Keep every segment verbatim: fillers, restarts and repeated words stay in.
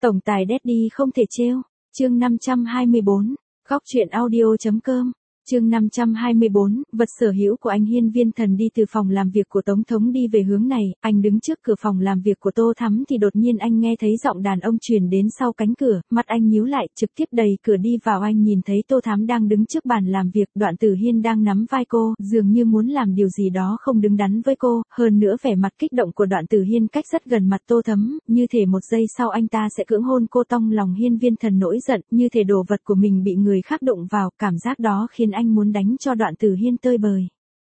Tổng tài Daddy không thể trêu. Chương năm trăm hai mươi bốn. Góc truyện audio.com. Chương năm trăm hai mươi bốn, vật sở hữu của anh. Hiên Viên Thần đi từ phòng làm việc của Tổng thống đi về hướng này, anh đứng trước cửa phòng làm việc của Tô Thắm thì đột nhiên anh nghe thấy giọng đàn ông truyền đến sau cánh cửa, mặt anh nhíu lại, trực tiếp đẩy cửa đi vào. Anh nhìn thấy Tô Thắm đang đứng trước bàn làm việc, Đoạn Tử Hiên đang nắm vai cô, dường như muốn làm điều gì đó không đứng đắn với cô, hơn nữa vẻ mặt kích động của Đoạn Tử Hiên cách rất gần mặt Tô Thắm, như thể một giây sau anh ta sẽ cưỡng hôn cô. Trong lòng Hiên Viên Thần nổi giận, như thể đồ vật của mình bị người khác đụng vào, cảm giác đó khiến anh muốn đánh cho Đoạn Tử Hiên tơi bời.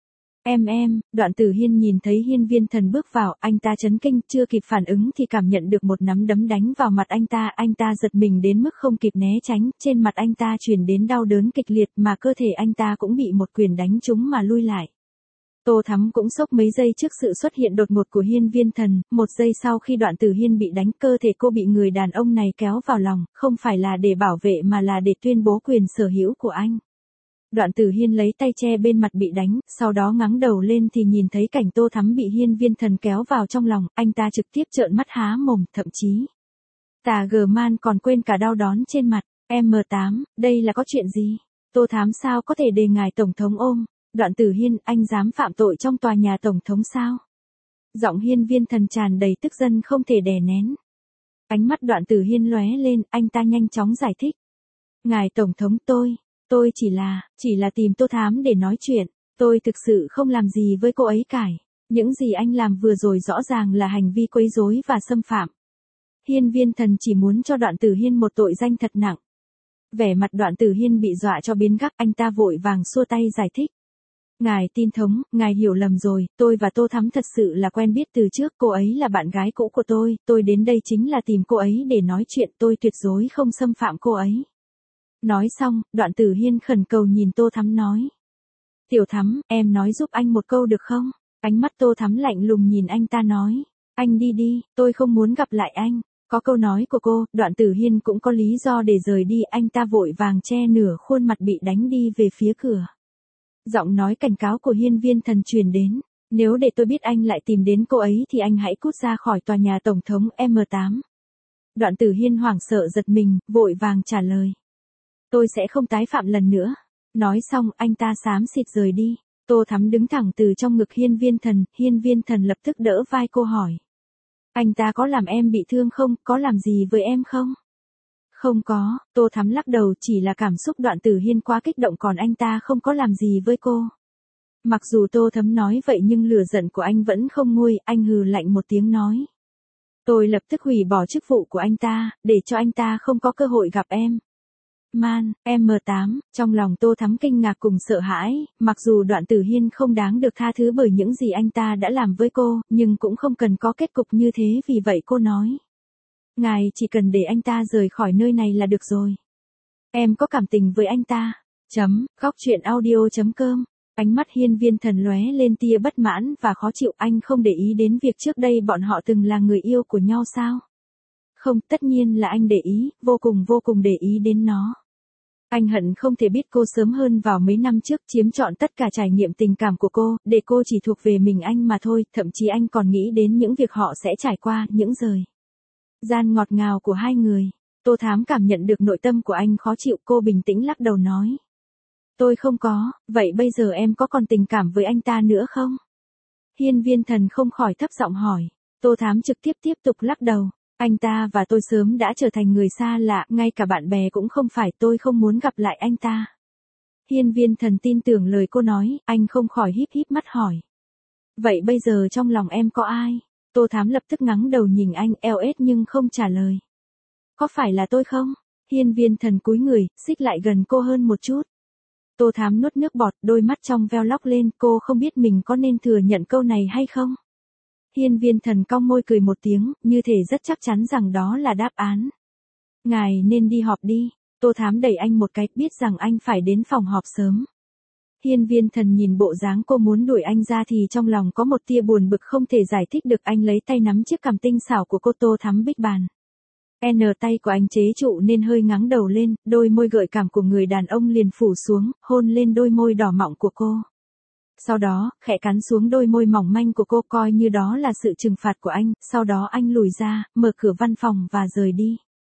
Em em, Đoạn Tử Hiên nhìn thấy Hiên Viên Thần bước vào, anh ta chấn kinh, chưa kịp phản ứng thì cảm nhận được một nắm đấm đánh vào mặt anh ta, anh ta giật mình đến mức không kịp né tránh, trên mặt anh ta truyền đến đau đớn kịch liệt mà cơ thể anh ta cũng bị một quyền đánh trúng mà lui lại. Tô Thắm cũng sốc mấy giây trước sự xuất hiện đột ngột của Hiên Viên Thần, một giây sau khi Đoạn Tử Hiên bị đánh, cơ thể cô bị người đàn ông này kéo vào lòng, không phải là để bảo vệ mà là để tuyên bố quyền sở hữu của anh. Đoạn Tử Hiên lấy tay che bên mặt bị đánh, sau đó ngẩng đầu lên thì nhìn thấy cảnh Tô Thắm bị Hiên Viên Thần kéo vào trong lòng, anh ta trực tiếp trợn mắt há mồm, thậm chí Tà gờ man còn quên cả đau đớn trên mặt. em tám, đây là có chuyện gì? Tô Thắm sao có thể để ngài Tổng thống ôm? Đoạn Tử Hiên, anh dám phạm tội trong tòa nhà Tổng thống sao? Giọng Hiên Viên Thần tràn đầy tức giận không thể đè nén. Ánh mắt Đoạn Tử Hiên lóe lên, anh ta nhanh chóng giải thích. Ngài Tổng thống, tôi, tôi chỉ là, chỉ là tìm Tô Thắm để nói chuyện, tôi thực sự không làm gì với cô ấy cả. Những gì anh làm vừa rồi rõ ràng là hành vi quấy rối và xâm phạm. Hiên Viên Thần chỉ muốn cho Đoạn Tử Hiên một tội danh thật nặng. Vẻ mặt Đoạn Tử Hiên bị dọa cho biến gắc, anh ta vội vàng xua tay giải thích. Ngài tin thống, ngài hiểu lầm rồi, tôi và Tô Thắm thật sự là quen biết từ trước, cô ấy là bạn gái cũ của tôi, tôi đến đây chính là tìm cô ấy để nói chuyện, tôi tuyệt đối không xâm phạm cô ấy. Nói xong, Đoạn Tử Hiên khẩn cầu nhìn Tô Thắm nói. Tiểu Thắm, em nói giúp anh một câu được không? Ánh mắt Tô Thắm lạnh lùng nhìn anh ta nói. Anh đi đi, tôi không muốn gặp lại anh. Có câu nói của cô, Đoạn Tử Hiên cũng có lý do để rời đi, anh ta vội vàng che nửa khuôn mặt bị đánh đi về phía cửa. Giọng nói cảnh cáo của Hiên Viên Thần truyền đến. Nếu để tôi biết anh lại tìm đến cô ấy thì anh hãy cút ra khỏi tòa nhà Tổng thống. em tám. Đoạn Tử Hiên hoảng sợ giật mình, vội vàng trả lời. Tôi sẽ không tái phạm lần nữa. Nói xong, anh ta xám xịt rời đi. Tô Thắm đứng thẳng từ trong ngực Hiên Viên Thần, Hiên Viên Thần lập tức đỡ vai cô hỏi. Anh ta có làm em bị thương không, có làm gì với em không? Không có, Tô Thắm lắc đầu, chỉ là cảm xúc Đoạn Tử Hiên quá kích động, còn anh ta không có làm gì với cô. Mặc dù Tô Thắm nói vậy nhưng lửa giận của anh vẫn không nguôi, anh hừ lạnh một tiếng nói. Tôi lập tức hủy bỏ chức vụ của anh ta, để cho anh ta không có cơ hội gặp em. Man, em tám, trong lòng Tô Thắm kinh ngạc cùng sợ hãi, mặc dù Đoạn Tử Hiên không đáng được tha thứ bởi những gì anh ta đã làm với cô, nhưng cũng không cần có kết cục như thế, vì vậy cô nói. Ngài chỉ cần để anh ta rời khỏi nơi này là được rồi. Em có cảm tình với anh ta. Chấm, góc truyện audio.com. Ánh mắt Hiên Viên Thần lóe lên tia bất mãn và khó chịu, anh không để ý đến việc trước đây bọn họ từng là người yêu của nhau sao? Không, tất nhiên là anh để ý, vô cùng vô cùng để ý đến nó. Anh hận không thể biết cô sớm hơn vào mấy năm trước, chiếm trọn tất cả trải nghiệm tình cảm của cô, để cô chỉ thuộc về mình anh mà thôi, thậm chí anh còn nghĩ đến những việc họ sẽ trải qua, những thời gian ngọt ngào của hai người. Tô Thắm cảm nhận được nội tâm của anh khó chịu, cô bình tĩnh lắc đầu nói. Tôi không có, vậy bây giờ em có còn tình cảm với anh ta nữa không? Hiên Viên Thần không khỏi thấp giọng hỏi. Tô Thắm trực tiếp tiếp tục lắc đầu. Anh ta và tôi sớm đã trở thành người xa lạ, ngay cả bạn bè cũng không phải, tôi không muốn gặp lại anh ta. Hiên Viên Thần tin tưởng lời cô nói, anh không khỏi híp híp mắt hỏi. Vậy bây giờ trong lòng em có ai? Tô Thắm lập tức ngẩng đầu nhìn anh, eo ết nhưng không trả lời. Có phải là tôi không? Hiên Viên Thần cúi người, xích lại gần cô hơn một chút. Tô Thắm nuốt nước bọt, đôi mắt trong veo lóc lên, cô không biết mình có nên thừa nhận câu này hay không? Hiên Viên Thần cong môi cười một tiếng, như thể rất chắc chắn rằng đó là đáp án. Ngài nên đi họp đi. Tô Thắm đẩy anh một cái, biết rằng anh phải đến phòng họp sớm. Hiên Viên Thần nhìn bộ dáng cô muốn đuổi anh ra thì trong lòng có một tia buồn bực không thể giải thích được, anh lấy tay nắm chiếc cằm tinh xảo của cô. Tô Thắm bích bàn. N tay của anh chế trụ nên hơi ngáng đầu lên, đôi môi gợi cảm của người đàn ông liền phủ xuống, hôn lên đôi môi đỏ mọng của cô. Sau đó, khẽ cắn xuống đôi môi mỏng manh của cô, coi như đó là sự trừng phạt của anh, sau đó anh lùi ra, mở cửa văn phòng và rời đi.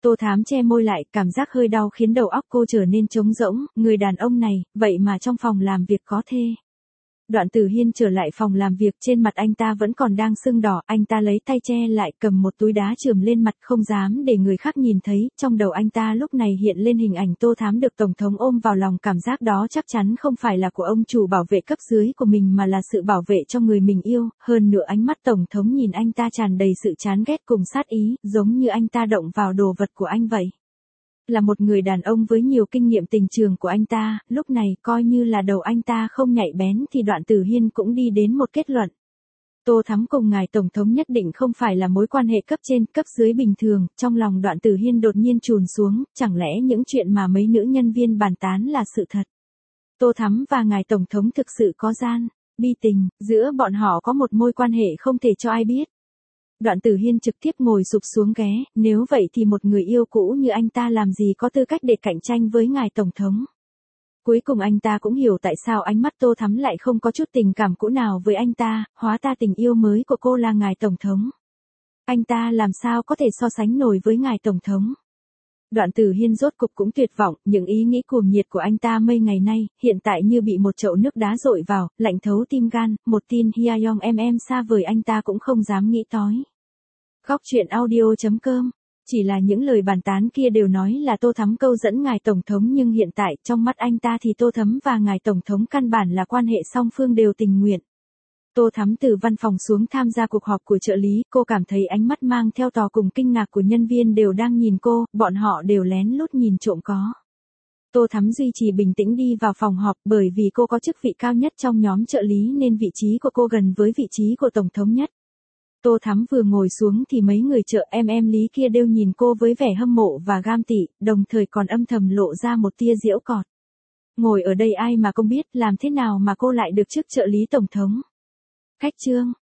Tô Thám che môi lại, cảm giác hơi đau khiến đầu óc cô trở nên trống rỗng, người đàn ông này, vậy mà trong phòng làm việc có thê. Đoạn Tử Hiên trở lại phòng làm việc, trên mặt anh ta vẫn còn đang sưng đỏ, anh ta lấy tay che lại, cầm một túi đá chườm lên mặt, không dám để người khác nhìn thấy, trong đầu anh ta lúc này hiện lên hình ảnh Tô Thám được Tổng thống ôm vào lòng, cảm giác đó chắc chắn không phải là của ông chủ bảo vệ cấp dưới của mình mà là sự bảo vệ cho người mình yêu, hơn nữa ánh mắt Tổng thống nhìn anh ta tràn đầy sự chán ghét cùng sát ý, giống như anh ta động vào đồ vật của anh vậy. Là một người đàn ông với nhiều kinh nghiệm tình trường của anh ta, lúc này coi như là đầu anh ta không nhạy bén thì Đoạn Tử Hiên cũng đi đến một kết luận. Tô Thắm cùng ngài Tổng thống nhất định không phải là mối quan hệ cấp trên, cấp dưới bình thường, trong lòng Đoạn Tử Hiên đột nhiên trùn xuống, chẳng lẽ những chuyện mà mấy nữ nhân viên bàn tán là sự thật. Tô Thắm và ngài Tổng thống thực sự có gian, bi tình, giữa bọn họ có một mối quan hệ không thể cho ai biết. Đoạn Tử Hiên trực tiếp ngồi sụp xuống ghé, nếu vậy thì một người yêu cũ như anh ta làm gì có tư cách để cạnh tranh với ngài Tổng thống. Cuối cùng anh ta cũng hiểu tại sao ánh mắt Tô Thắm lại không có chút tình cảm cũ nào với anh ta, hóa ra tình yêu mới của cô là ngài Tổng thống. Anh ta làm sao có thể so sánh nổi với ngài Tổng thống. Đoạn Tử Hiên rốt cục cũng tuyệt vọng, những ý nghĩ cuồng nhiệt của anh ta mấy ngày nay, hiện tại như bị một chậu nước đá dội vào, lạnh thấu tim gan, một tin Hyayong em em xa vời anh ta cũng không dám nghĩ tới. Góc truyện audio chấm com. Chỉ là những lời bàn tán kia đều nói là Tô Thắm câu dẫn ngài Tổng thống nhưng hiện tại trong mắt anh ta thì Tô Thắm và ngài Tổng thống căn bản là quan hệ song phương đều tình nguyện. Tô Thắm từ văn phòng xuống tham gia cuộc họp của trợ lý, cô cảm thấy ánh mắt mang theo tò cùng kinh ngạc của nhân viên đều đang nhìn cô, bọn họ đều lén lút nhìn trộm có. Tô Thắm duy trì bình tĩnh đi vào phòng họp bởi vì cô có chức vị cao nhất trong nhóm trợ lý nên vị trí của cô gần với vị trí của Tổng thống nhất. Tô Thắm vừa ngồi xuống thì mấy người trợ em em lý kia đều nhìn cô với vẻ hâm mộ và gam tị, đồng thời còn âm thầm lộ ra một tia giễu cợt. Ngồi ở đây ai mà không biết làm thế nào mà cô lại được chức trợ lý Tổng thống. Khách trương,